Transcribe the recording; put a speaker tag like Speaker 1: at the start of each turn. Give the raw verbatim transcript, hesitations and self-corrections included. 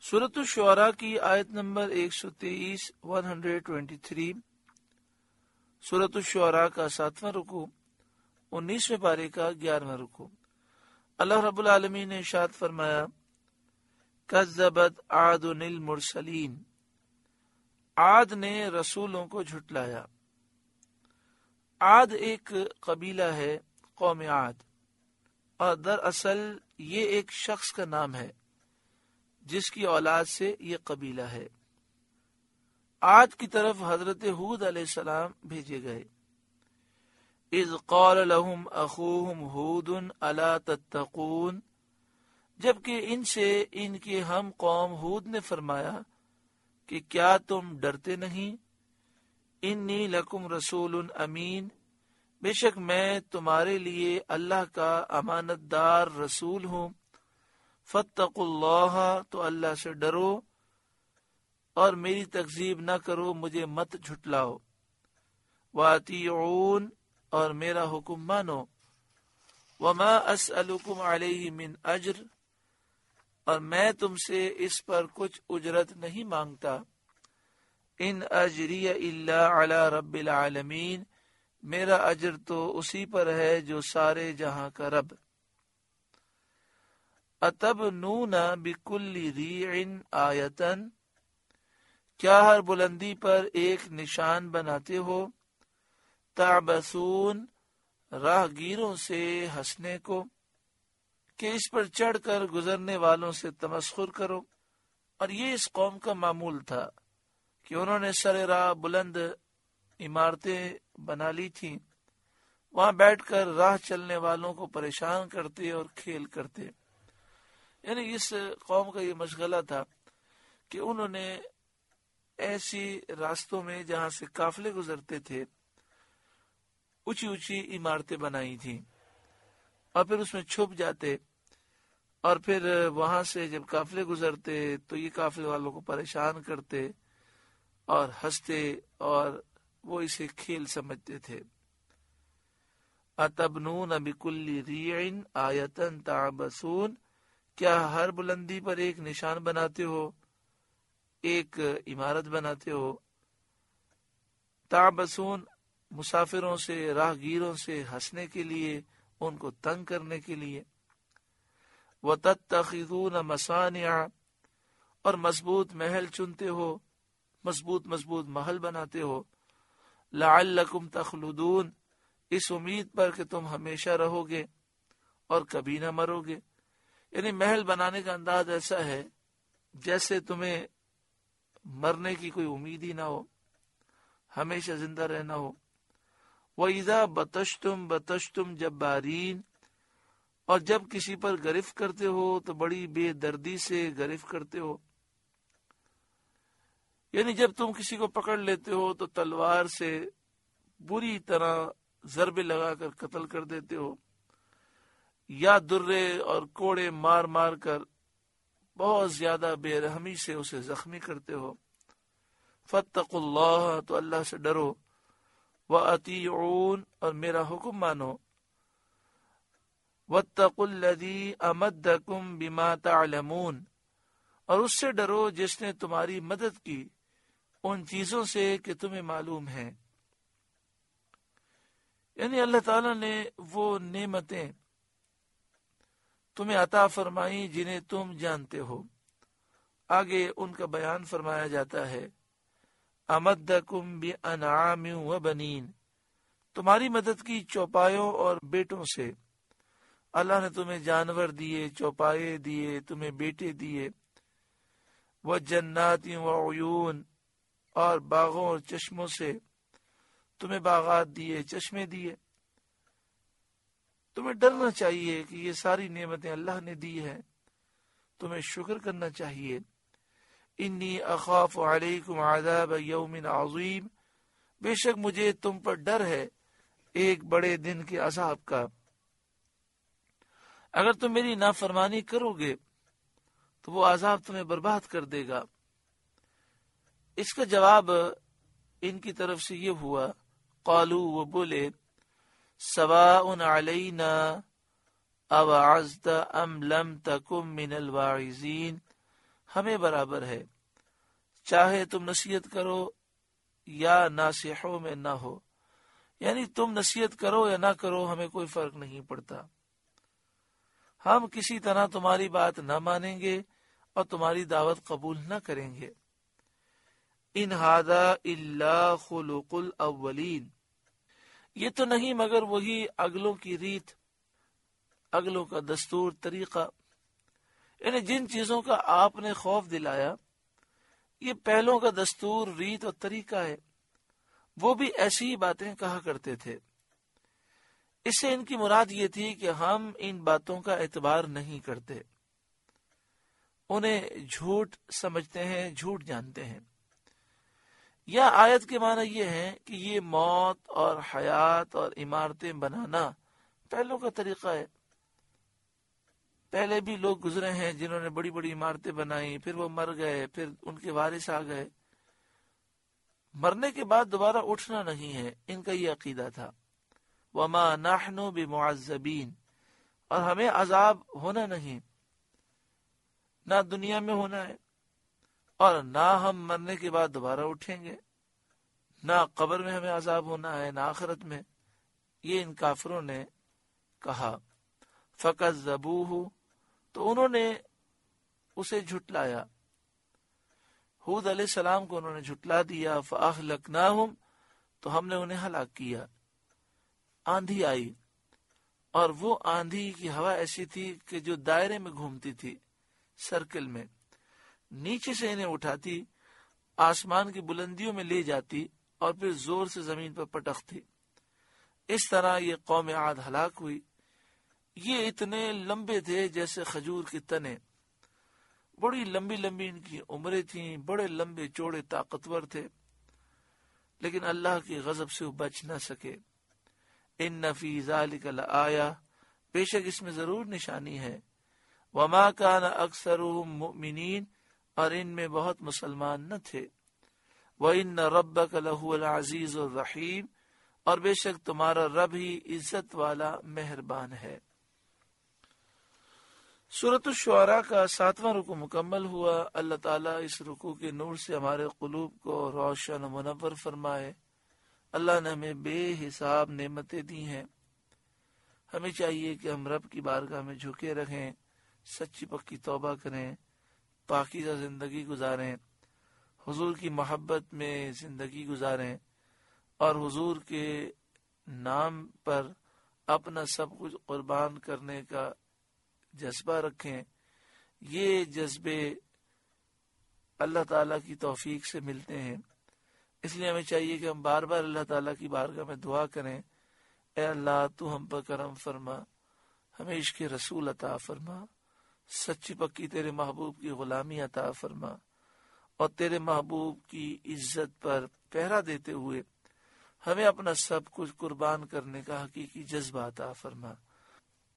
Speaker 1: سورۃ الشعراء کی آیت نمبر ایک سو تیئیس ون ہنڈریڈ ٹوینٹی تھری سورۃ الشعراء کا ساتواں رکوع انیسویں پارے کا گیارہواں رکوع۔ اللہ رب العالمین نے ارشاد فرمایا کذبت عاد المرسلین، عاد نے رسولوں کو جھٹلایا۔ عاد ایک قبیلہ ہے، قوم عاد، اور دراصل یہ ایک شخص کا نام ہے جس کی اولاد سے یہ قبیلہ ہے۔ عاد کی طرف حضرت ہود علیہ السلام بھیجے گئے۔ اذ قال لهم اخوهم ہود الا تتقون، جبکہ ان سے ان کے ہم قوم ہود نے فرمایا کہ کیا تم ڈرتے نہیں؟ انی لکم رسول امین، بے شک میں تمہارے لیے اللہ کا امانت دار رسول ہوں۔ فاتقوا اللہ، تو اللہ سے ڈرو اور میری تکذیب نہ کرو، مجھے مت جھٹلاؤ۔ واطیعون، اور میرا حکم مانو۔ وما اسألکم علیہ من اجر، اور میں تم سے اس پر کچھ اجرت نہیں مانگتا۔ ان اجری الا علی رب العالمین، میرا اجر تو اسی پر ہے جو سارے جہاں کا رب۔ اتبنون بکل ریع آیۃ، کیا ہر بلندی پر ایک نشان بناتے ہو؟ تعبثون، راہ گیروں سے ہنسنے کو، کہ اس پر چڑھ کر گزرنے والوں سے تمسخر کرو۔ اور یہ اس قوم کا معمول تھا کہ انہوں نے سر راہ بلند عمارتیں بنا لی تھیں، وہاں بیٹھ کر راہ چلنے والوں کو پریشان کرتے اور کھیل کرتے۔ یعنی اس قوم کا یہ مشغلہ تھا کہ انہوں نے ایسی راستوں میں جہاں سے قافلے گزرتے تھے اونچی اونچی عمارتیں بنائی تھیں، اور پھر اس میں چھپ جاتے، اور پھر وہاں سے جب قافلے گزرتے تو یہ قافلے والوں کو پریشان کرتے اور ہنستے، اور وہ اسے کھیل سمجھتے تھے۔ اتبنون بکل ریع آیۃ تعبثون، کیا ہر بلندی پر ایک نشان بناتے ہو، ایک عمارت بناتے ہو۔ تعبثون، مسافروں سے، راہ گیروں سے ہنسنے کے لیے، ان کو تنگ کرنے کے لیے۔ وَتَتَّخِذُونَ مَصَانِعَ، اور مضبوط محل چنتے ہو، مضبوط مضبوط محل بناتے ہو۔ لَعَلَّكُمْ تَخْلُدُونَ، اس امید پر کہ تم ہمیشہ رہو گے اور کبھی نہ مرو گے۔ یعنی محل بنانے کا انداز ایسا ہے جیسے تمہیں مرنے کی کوئی امید ہی نہ ہو، ہمیشہ زندہ رہنا ہو۔ وَإِذَا بَطَشْتُمْ بَطَشْتُمْ جَبَّارِينَ، اور جب کسی پر گرفت کرتے ہو تو بڑی بے دردی سے گرفت کرتے ہو۔ یعنی جب تم کسی کو پکڑ لیتے ہو تو تلوار سے بری طرح ضربے لگا کر قتل کر دیتے ہو، یا درے اور کوڑے مار مار کر بہت زیادہ بے رحمی سے اسے زخمی کرتے ہو۔ فاتقوا اللہ، تو اللہ سے ڈرو۔ وَأَطِيعُونَ، اور میرا حکم مانو۔ وَاتَّقُوا الَّذِي أَمَدَّكُمْ بِمَا تَعْلَمُونَ، اور اس سے ڈرو جس نے تمہاری مدد کی ان چیزوں سے کہ تمہیں معلوم ہے۔ یعنی اللہ تعالیٰ نے وہ نعمتیں تمہیں عطا فرمائی جنہیں تم جانتے ہو۔ آگے ان کا بیان فرمایا جاتا ہے۔ امدکم بانعام وبنین، تمہاری مدد کی چوپایوں اور بیٹوں سے۔ اللہ نے تمہیں جانور دیے، چوپائے دیے، تمہیں بیٹے دیے۔ وجنات وعیون، اور باغوں اور چشموں سے، تمہیں باغات دیے، چشمے دیے۔ تمہیں ڈرنا چاہیے کہ یہ ساری نعمتیں اللہ نے دی ہیں، تمہیں شکر کرنا چاہیے۔ انی اخاف علیکم عذاب یوم عظیم، بے شک مجھے تم پر ڈر ہے ایک بڑے دن کے عذاب کا۔ اگر تم میری نافرمانی کرو گے تو وہ عذاب تمہیں برباد کر دے گا۔ اس کا جواب ان کی طرف سے یہ ہوا، قالو، وہ بولے، سواء علینا اوعظت ام لم تکم من الواعظین، ہمیں برابر ہے، چاہے تم نصیحت کرو یا ناصحوں میں نہ ہو، یعنی تم نصیحت کرو یا نہ کرو ہمیں کوئی فرق نہیں پڑتا، ہم کسی طرح تمہاری بات نہ مانیں گے اور تمہاری دعوت قبول نہ کریں گے۔ ان ھذا الا خلق الاولین، یہ تو نہیں مگر وہی اگلوں کی ریت، اگلوں کا دستور طریقہ، یعنی جن چیزوں کا آپ نے خوف دلایا یہ پہلوں کا دستور، ریت اور طریقہ ہے، وہ بھی ایسی ہی باتیں کہا کرتے تھے۔ اس سے ان کی مراد یہ تھی کہ ہم ان باتوں کا اعتبار نہیں کرتے، انہیں جھوٹ سمجھتے ہیں، جھوٹ جانتے ہیں۔ یا آیت کے معنی یہ ہے کہ یہ موت اور حیات اور عمارتیں بنانا پہلوں کا طریقہ ہے، پہلے بھی لوگ گزرے ہیں جنہوں نے بڑی بڑی عمارتیں بنائی، پھر وہ مر گئے، پھر ان کے وارث آ گئے، مرنے کے بعد دوبارہ اٹھنا نہیں ہے، ان کا یہ عقیدہ تھا۔ وما نحن بمعذبین، اور ہمیں عذاب ہونا نہیں، نہ دنیا میں ہونا ہے اور نہ ہم مرنے کے بعد دوبارہ اٹھیں گے، نہ قبر میں ہمیں عذاب ہونا ہے نہ آخرت میں، یہ ان کافروں نے کہا۔ فکذبوہ، تو انہوں نے اسے جھٹلایا، ہود علیہ السلام کو انہوں نے جھٹلا دیا۔ فاہلکناہم، تو ہم نے انہیں ہلاک کیا۔ آندھی آئی اور وہ آندھی کی ہوا ایسی تھی کہ جو دائرے میں گھومتی تھی، سرکل میں، نیچے سے انہیں اٹھاتی، آسمان کی بلندیوں میں لے جاتی اور پھر زور سے زمین پر پٹکتی۔ اس طرح یہ قوم عاد ہلاک ہوئی۔ یہ اتنے لمبے تھے جیسے کھجور کے تنے، بڑی لمبی لمبی ان کی عمریں تھیں، بڑے لمبے چوڑے طاقتور تھے، لیکن اللہ کی غضب سے وہ بچ نہ سکے۔ ان فی ذلک لآیہ، بے شک اس میں ضرور نشانی ہے۔ وما کان اکثرهم مؤمنین، اور ان میں بہت مسلمان نہ تھے۔ وان ربک لہو العزیز الرحیم، اور بے شک تمہارا رب ہی عزت والا مہربان ہے۔ سورۃ الشعراء کا ساتواں رکوع مکمل ہوا۔ اللہ تعالیٰ اس رکوع کے نور سے ہمارے قلوب کو روشن و منور فرمائے۔ اللہ نے ہمیں بے حساب نعمتیں دی ہیں، ہمیں چاہیے کہ ہم رب کی بارگاہ میں جھکے رہیں، سچی پکی توبہ کریں، پاکیزہ زندگی گزاریں، حضور کی محبت میں زندگی گزاریں اور حضور کے نام پر اپنا سب کچھ قربان کرنے کا جذبہ رکھیں۔ یہ جذبے اللہ تعالیٰ کی توفیق سے ملتے ہیں، اس لیے ہمیں چاہیے کہ ہم بار بار اللہ تعالیٰ کی بارگاہ میں دعا کریں، اے اللہ تو ہم پر کرم فرما، ہمیں عشق رسول عطا فرما، سچی پکی تیرے محبوب کی غلامی عطا فرما، اور تیرے محبوب کی عزت پر پہرا دیتے ہوئے ہمیں اپنا سب کچھ قربان کرنے کا حقیقی جذبہ عطا فرما۔